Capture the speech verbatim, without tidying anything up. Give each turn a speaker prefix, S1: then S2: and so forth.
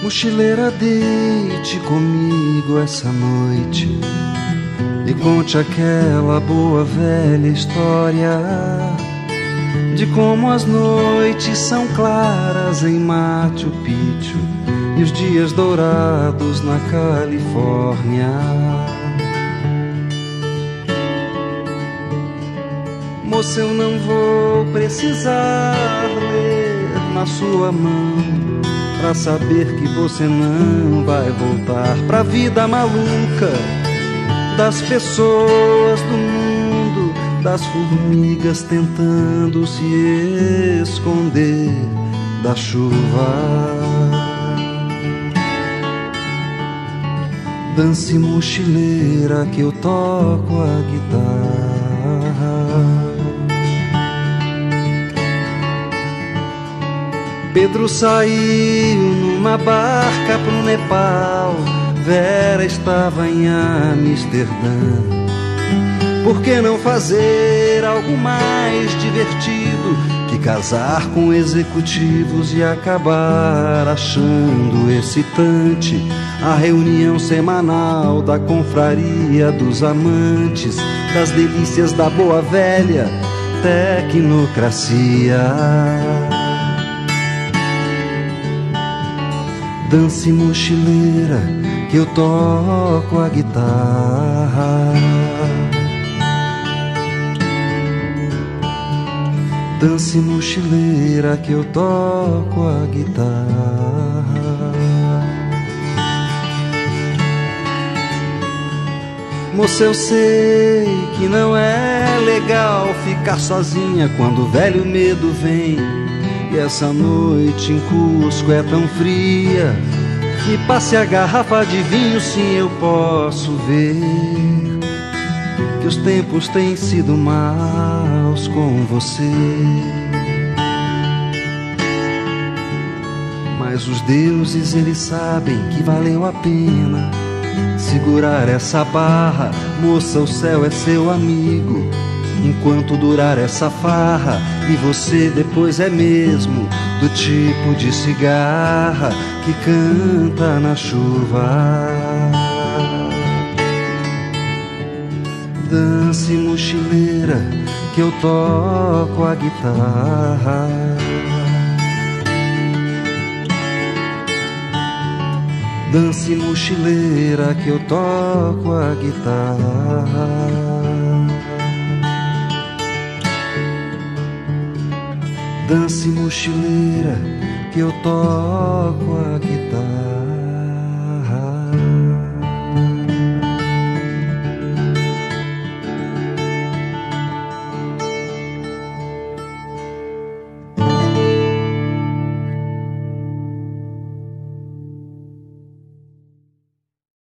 S1: Mochileira, deite comigo essa noite e conte aquela boa velha história de como as noites são claras em Machu Picchu e os dias dourados na Califórnia. Moça, eu não vou precisar ler na sua mão pra saber que você não vai voltar pra vida maluca das pessoas do mundo, das formigas tentando se esconder da chuva. Dance, mochileira, que eu toco a guitarra. Pedro saiu numa barca pro Nepal, Vera estava em Amsterdã. Por que não fazer algo mais divertido que casar com executivos e acabar achando excitante a reunião semanal da confraria dos amantes das delícias da boa velha tecnocracia? Dance, mochileira, que eu toco a guitarra. Dance, mochileira, que eu toco a guitarra. Moça, eu sei que não é legal ficar sozinha quando o velho medo vem. E essa noite em Cusco é tão fria. Me passe a garrafa de vinho, sim, eu posso ver que os tempos têm sido maus com você. Mas os deuses, eles sabem que valeu a pena segurar essa barra. Moça, o céu é seu amigo enquanto durar essa farra, e você depois é mesmo do tipo de cigarra que canta na chuva. Dance, mochileira, que eu toco a guitarra. Dance, mochileira, que eu toco a guitarra. Dance, mochileira, que eu toco a guitarra.